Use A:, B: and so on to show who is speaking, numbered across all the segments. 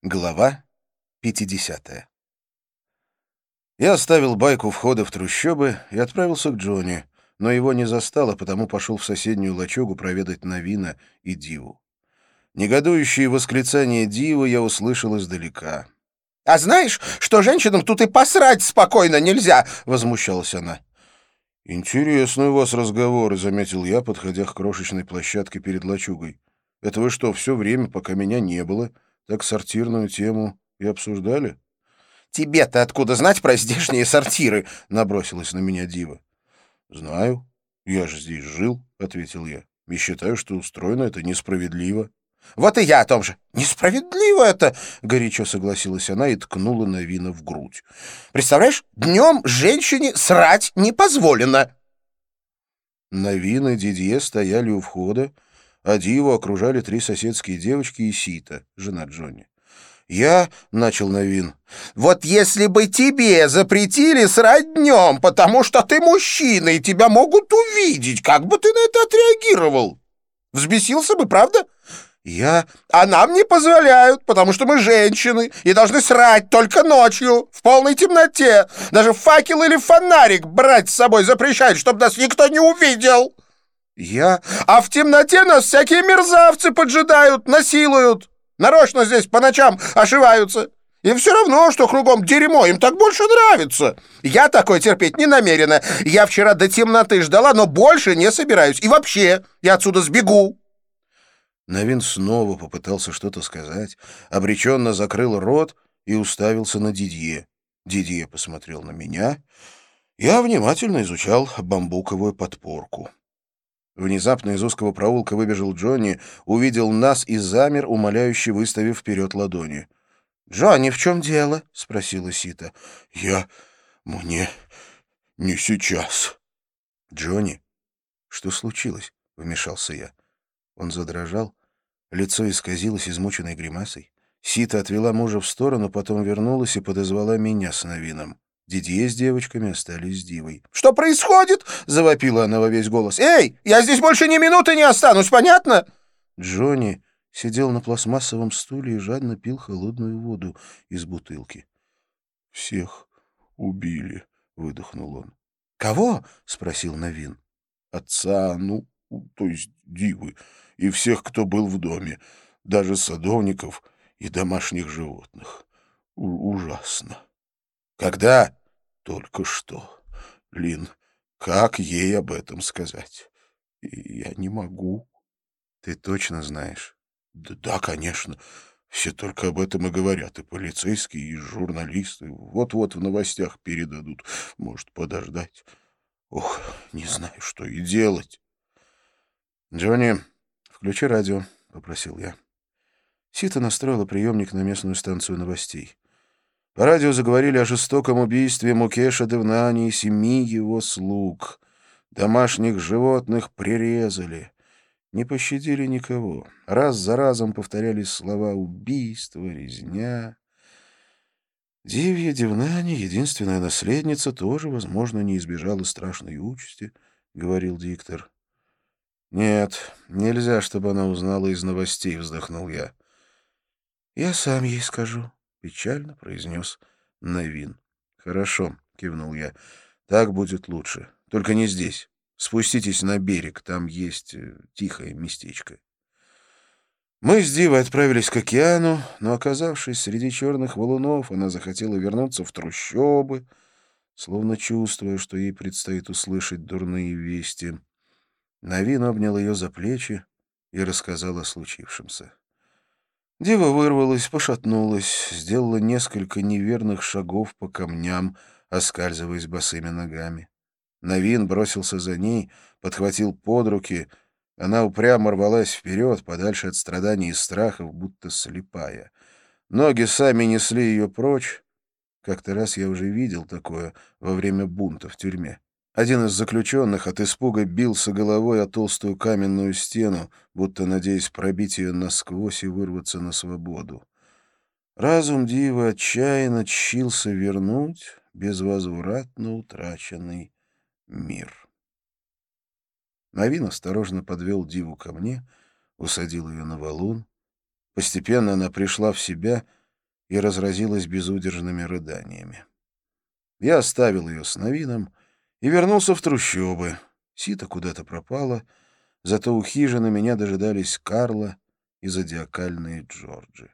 A: Глава 50. Я оставил байк у входа в трущобы и отправился к Джонни, но его не застал, а потому пошел в соседнюю лачугу проведать Навина и Диву. Негодующие восклицания Дивы я услышал издалека.
B: «А знаешь, что женщинам тут и посрать спокойно нельзя!» — возмущалась она.
A: «Интересный у вас разговор», — заметил я, подходя к крошечной площадке перед лачугой. «Это вы что, все время, пока меня не было, так сортирную тему и обсуждали?»
B: «Тебе-то откуда знать про здешние сортиры?»
A: — набросилась на меня Дива. «Знаю. Я же здесь жил», — ответил я. «И считаю, что устроено это несправедливо».
B: «Вот и я о том же. Несправедливо это!»
A: — горячо согласилась она и ткнула Навина в грудь.
B: «Представляешь, днем женщине срать не позволено!»
A: Навин и Дидье стояли у входа, а Диву окружали 3 соседские девочки и Сита, жена Джонни. «Я...» — начал Навин.
B: «Вот если бы тебе запретили срать днем, потому что ты мужчина, и тебя могут увидеть, как бы ты на это отреагировал? Взбесился бы, правда?» «А нам не позволяют, потому что мы женщины и должны срать только ночью, в полной темноте. Даже факел или фонарик брать с собой запрещают, чтобы нас никто не увидел. А в темноте нас всякие мерзавцы поджидают, насилуют. Нарочно здесь по ночам ошиваются. Им все равно, что кругом дерьмо, им так больше нравится. Я такое терпеть не намерена. Я вчера до темноты ждала, но больше не собираюсь. И вообще, я отсюда сбегу».
A: Навин снова попытался что-то сказать, обреченно закрыл рот и уставился на Дидье. Дидье посмотрел на меня. Я внимательно изучал бамбуковую подпорку. Внезапно из узкого проулка выбежал Джонни, увидел нас и замер, умоляюще выставив вперед ладони.
B: «Джонни, в чем дело?» — спросила Сита.
A: Мне не сейчас». «Джонни, что случилось?» — вмешался я. Он задрожал, лицо исказилось измученной гримасой. Сита отвела мужа в сторону, потом вернулась и подозвала меня с Навином. Дидье с девочками остались с Дивой.
B: «Что происходит?» — завопила она во весь голос. «Эй, я здесь больше ни минуты не останусь, понятно?»
A: Джонни сидел на пластмассовом стуле и жадно пил холодную воду из бутылки. «Всех убили», — выдохнул он.
B: «Кого?» — спросил Навин.
A: «Отца, то есть Дивы, и всех, кто был в доме, даже садовников и домашних животных. Ужасно».
B: «Когда?»
A: «Только что. Лин, как ей об этом сказать? Я не могу».
B: «Ты точно знаешь?»
A: Да, конечно. Все только об этом и говорят. И полицейские, и журналисты. Вот-вот в новостях передадут. Может, подождать. Ох, не знаю, что и делать. «Джонни, включи радио», — попросил я. Сита настроила приемник на местную станцию новостей. По радио заговорили о жестоком убийстве Мукеша Девнани и 7 его слуг. Домашних животных прирезали. Не пощадили никого. Раз за разом повторялись слова «убийство», «резня». Дивья Девнани, единственная наследница, тоже, возможно, не избежала страшной участи, — говорил диктор. «Нет, нельзя, чтобы она узнала из новостей», — вздохнул я. «Я сам ей скажу», — печально произнес Навин. «Хорошо», — кивнул я, — «так будет лучше. Только не здесь. Спуститесь на берег, там есть тихое местечко». Мы с Дивой отправились к океану, но, оказавшись среди черных валунов, она захотела вернуться в трущобы, словно чувствуя, что ей предстоит услышать дурные вести. Навин обнял ее за плечи и рассказал о случившемся. Дива вырвалась, пошатнулась, сделала несколько неверных шагов по камням, оскальзываясь босыми ногами. Навин бросился за ней, подхватил под руки. Она упрямо рвалась вперед, подальше от страданий и страхов, будто слепая. Ноги сами несли ее прочь. Как-то раз я уже видел такое во время бунта в тюрьме. Один из заключенных от испуга бился головой о толстую каменную стену, будто надеясь пробить ее насквозь и вырваться на свободу. Разум Дивы отчаянно тщился вернуть безвозвратно утраченный мир. Навин осторожно подвел Диву ко мне, усадил ее на валун. Постепенно она пришла в себя и разразилась безудержными рыданиями. Я оставил ее с Новином и вернулся в трущобы. Сита куда-то пропала, зато у хижины меня дожидались Карла и зодиакальные Джорджи.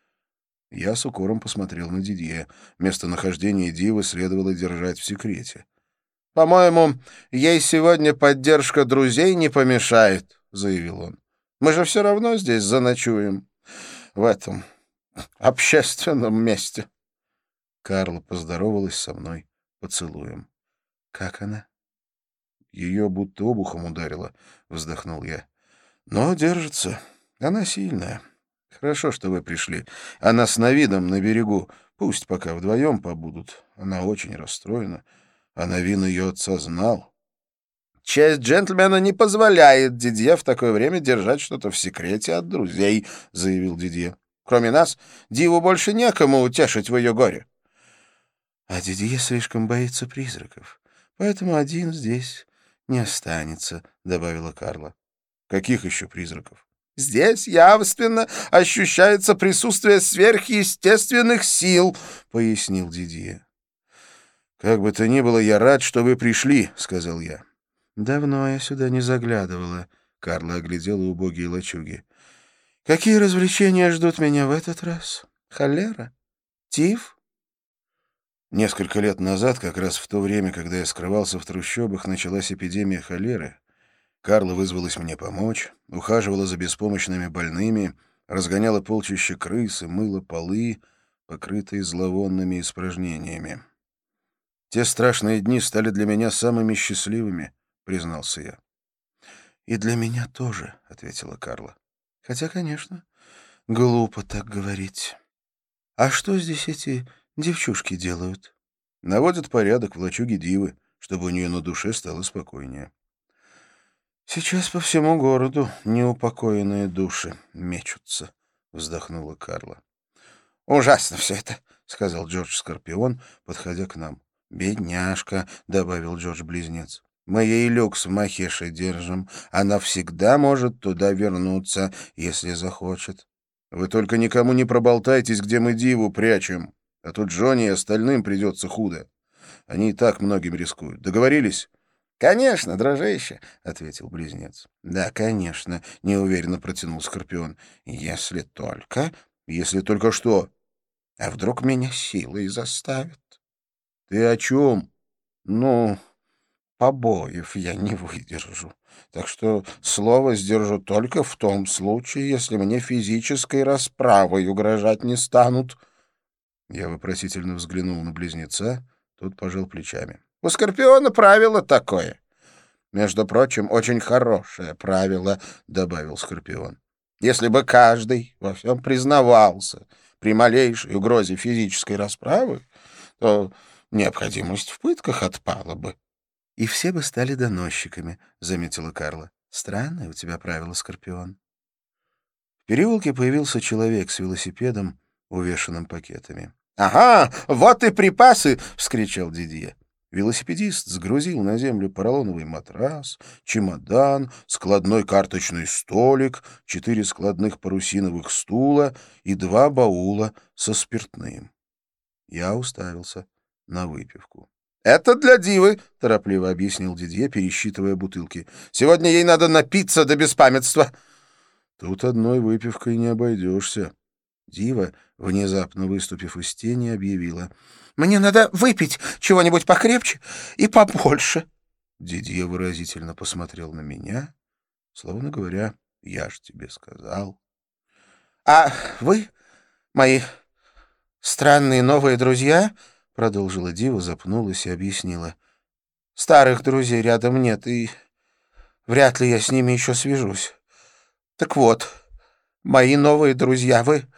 A: Я с укором посмотрел на Дидье. Местонахождение Дивы следовало держать в секрете.
B: «По-моему, ей сегодня поддержка друзей не помешает», — заявил он. «Мы же все равно здесь заночуем, в этом общественном месте».
A: Карла поздоровалась со мной поцелуем.
B: «Как она?»
A: «Ее будто обухом ударило», — вздохнул я. «Но держится. Она сильная. Хорошо, что вы пришли. Она с Новином на берегу. Пусть пока вдвоем побудут. Она очень расстроена. А Новин ее отца знал».
B: «Честь джентльмена не позволяет Дидье в такое время держать что-то в секрете от друзей», — заявил Дидье. «Кроме нас, Диву больше некому утешить в ее горе».
A: «А Дидье слишком боится призраков, поэтому один здесь не останется», — добавила Карла. «Каких еще призраков?»
B: «Здесь явственно ощущается присутствие сверхъестественных сил», — пояснил Дидье.
A: «Как бы то ни было, я рад, что вы пришли», — сказал я.
B: «Давно я сюда не заглядывала», —
A: Карла оглядела убогие лачуги.
B: «Какие развлечения ждут меня в этот раз? Холера? Тиф?»
A: Несколько лет назад, как раз в то время, когда я скрывался в трущобах, началась эпидемия холеры. Карла вызвалась мне помочь, ухаживала за беспомощными больными, разгоняла полчища крыс и мыла полы, покрытые зловонными испражнениями. «Те страшные дни стали для меня самыми счастливыми», — признался я.
B: «И для меня тоже», — ответила Карла. «Хотя, конечно, глупо так говорить. А что здесь эти девчушки делают?»
A: «Наводят порядок в лачуге Дивы, чтобы у нее на душе стало спокойнее».
B: «Сейчас по всему городу неупокоенные души мечутся», — вздохнула Карла. «Ужасно все это», — сказал Джордж Скорпион, подходя к нам. «Бедняжка», — добавил Джордж-близнец. «Мы ей люкс в Махеше держим. Она всегда может туда вернуться, если захочет».
A: «Вы только никому не проболтайтесь, где мы Диву прячем, а тут Джонни и остальным придется худо. Они и так многим рискуют. Договорились?»
B: «Конечно, дружище», — ответил близнец.
A: «Да, конечно», — неуверенно протянул Скорпион.
B: «Если только...»
A: «Если только что?»
B: «А вдруг меня силой заставят?»
A: «Ты о чем?»
B: «Ну, побоев я не выдержу. Так что слово сдержу только в том случае, если мне физической расправой угрожать не станут».
A: Я вопросительно взглянул на близнеца, тот пожал плечами.
B: «У Скорпиона правило такое. Между прочим, очень хорошее правило», — добавил Скорпион. «Если бы каждый во всем признавался при малейшей угрозе физической расправы, то необходимость в пытках отпала бы».
A: «И все бы стали доносчиками», — заметила Карла. «Странное у тебя правило, Скорпион». В переулке появился человек с велосипедом, увешанным пакетами.
B: «Ага, вот и припасы!» — вскричал Дидье.
A: Велосипедист сгрузил на землю поролоновый матрас, чемодан, складной карточный столик, 4 складных парусиновых стула и 2 баула со спиртным. Я уставился на выпивку.
B: «Это для Дивы», — торопливо объяснил Дидье, пересчитывая бутылки. «Сегодня ей надо напиться до беспамятства».
A: «Тут одной выпивкой не обойдешься». Дива, внезапно выступив из тени, объявила:
B: «Мне надо выпить чего-нибудь покрепче и побольше».
A: Дидье выразительно посмотрел на меня, словно говоря: «Я ж тебе сказал».
B: «А вы, мои странные новые друзья...» — продолжила Дива, запнулась и объяснила. «Старых друзей рядом нет, и вряд ли я с ними еще свяжусь. Так вот, мои новые друзья, вы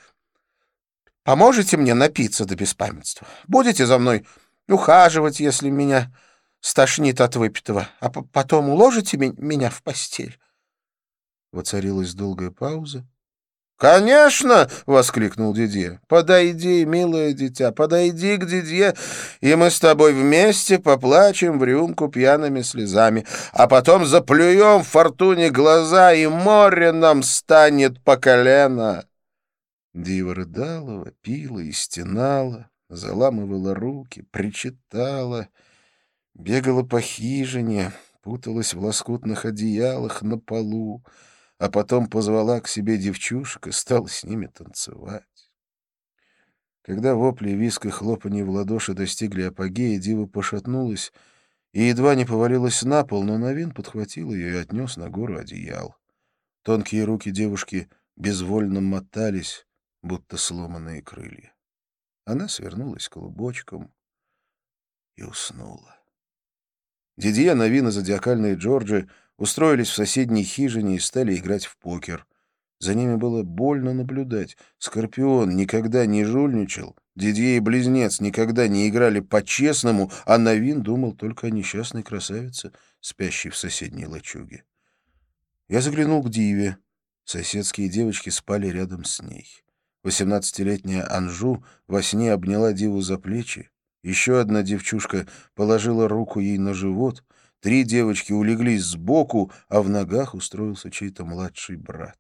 B: поможете мне напиться до беспамятства? Будете за мной ухаживать, если меня стошнит от выпитого, а потом уложите меня в постель?»
A: Воцарилась долгая пауза.
B: «Конечно!» — воскликнул Дидье. «Подойди, милое дитя, подойди к Дидье, и мы с тобой вместе поплачем в рюмку пьяными слезами, а потом заплюем Фортуне глаза, и море нам станет по колено».
A: Дива рыдала, вопила и стенала, заламывала руки, причитала, бегала по хижине, путалась в лоскутных одеялах на полу, а потом позвала к себе девчушек и стала с ними танцевать. Когда вопли, визг и хлопанье в ладоши достигли апогея, Дива пошатнулась и едва не повалилась на пол, но Новин подхватил ее и отнес на гору одеял. Тонкие руки девушки безвольно мотались, будто сломанные крылья. Она свернулась клубочком и уснула. Дидье, Новин и зодиакальные Джорджи устроились в соседней хижине и стали играть в покер. За ними было больно наблюдать. Скорпион никогда не жульничал, Дидье и Близнец никогда не играли по-честному, а Новин думал только о несчастной красавице, спящей в соседней лачуге. Я заглянул к Диве. Соседские девочки спали рядом с ней. 18-летняя Анжу во сне обняла Диву за плечи. Еще одна девчушка положила руку ей на живот. 3 девочки улеглись сбоку, а в ногах устроился чей-то младший брат.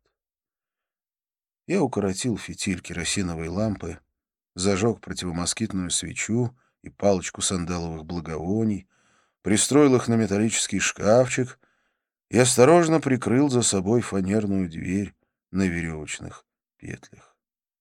A: Я укоротил фитиль керосиновой лампы, зажег противомоскитную свечу и палочку сандаловых благовоний, пристроил их на металлический шкафчик и осторожно прикрыл за собой фанерную дверь на веревочных петлях.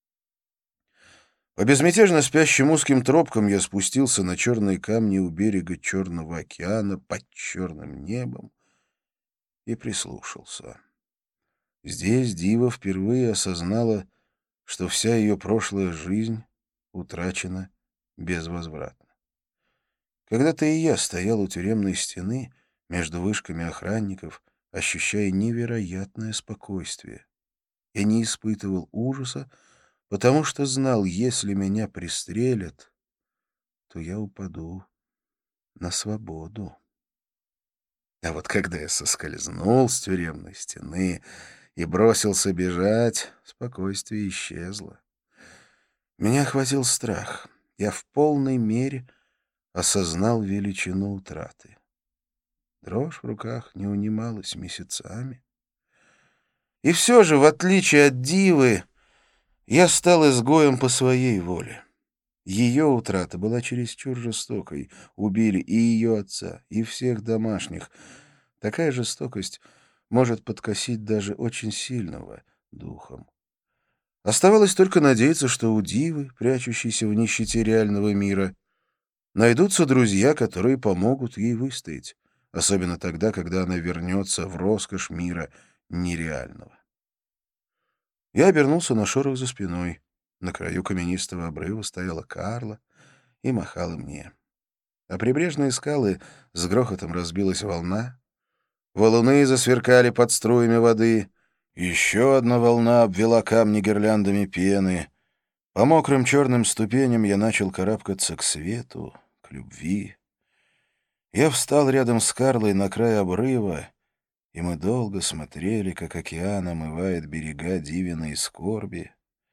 A: По безмятежно спящим узким тропкам я спустился на черные камни у берега Черного океана под черным небом и прислушался. Здесь Дива впервые осознала, что вся ее прошлая жизнь утрачена безвозвратно. Когда-то и я стоял у тюремной стены между вышками охранников, ощущая невероятное спокойствие. Я не испытывал ужаса, потому что знал, если меня пристрелят, то я упаду на свободу. А вот когда я соскользнул с тюремной стены и бросился бежать, спокойствие исчезло. Меня охватил страх. Я в полной мере осознал величину утраты. Дрожь в руках не унималась месяцами. И все же, в отличие от Дивы, я стал изгоем по своей воле. Ее утрата была чересчур жестокой. Убили и ее отца, и всех домашних. Такая жестокость может подкосить даже очень сильного духом. Оставалось только надеяться, что у Дивы, прячущейся в нищете реального мира, найдутся друзья, которые помогут ей выстоять, особенно тогда, когда она вернется в роскошь мира нереального. Я обернулся на шорох за спиной. На краю каменистого обрыва стояла Карла и махала мне. А прибрежные скалы с грохотом разбилась волна. Валуны засверкали под струями воды. Еще одна волна обвела камни гирляндами пены. По мокрым черным ступеням я начал карабкаться к свету, к любви. Я встал рядом с Карлой на край обрыва, и мы долго смотрели, как океан омывает берега Дивиной скорби.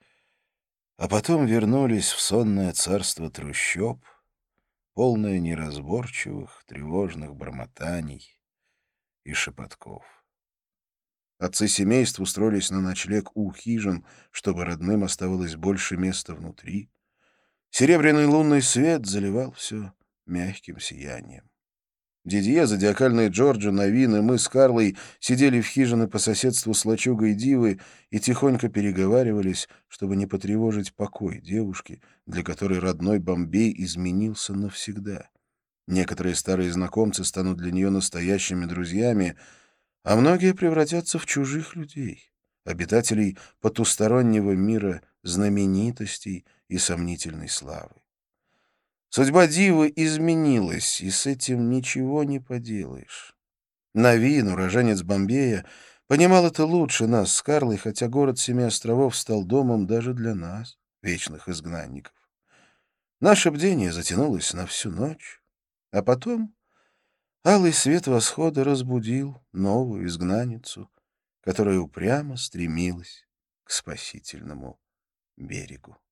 A: А потом вернулись в сонное царство трущоб, полное неразборчивых, тревожных бормотаний и шепотков. Отцы семейств устроились на ночлег у хижин, чтобы родным оставалось больше места внутри. Серебряный лунный свет заливал все мягким сиянием. Дидье, зодиакальные Джорджи, Новин и мы с Карлой сидели в хижине по соседству с лачугой Дивы и тихонько переговаривались, чтобы не потревожить покой девушки, для которой родной Бомбей изменился навсегда. Некоторые старые знакомцы станут для нее настоящими друзьями, а многие превратятся в чужих людей, обитателей потустороннего мира знаменитостей и сомнительной славы. Судьба Дивы изменилась, и с этим ничего не поделаешь. Новин, уроженец Бомбея, понимал это лучше нас с Карлой, хотя город Семи островов стал домом даже для нас, вечных изгнанников. Наше бдение затянулось на всю ночь, а потом алый свет восхода разбудил новую изгнанницу, которая упрямо стремилась к спасительному берегу.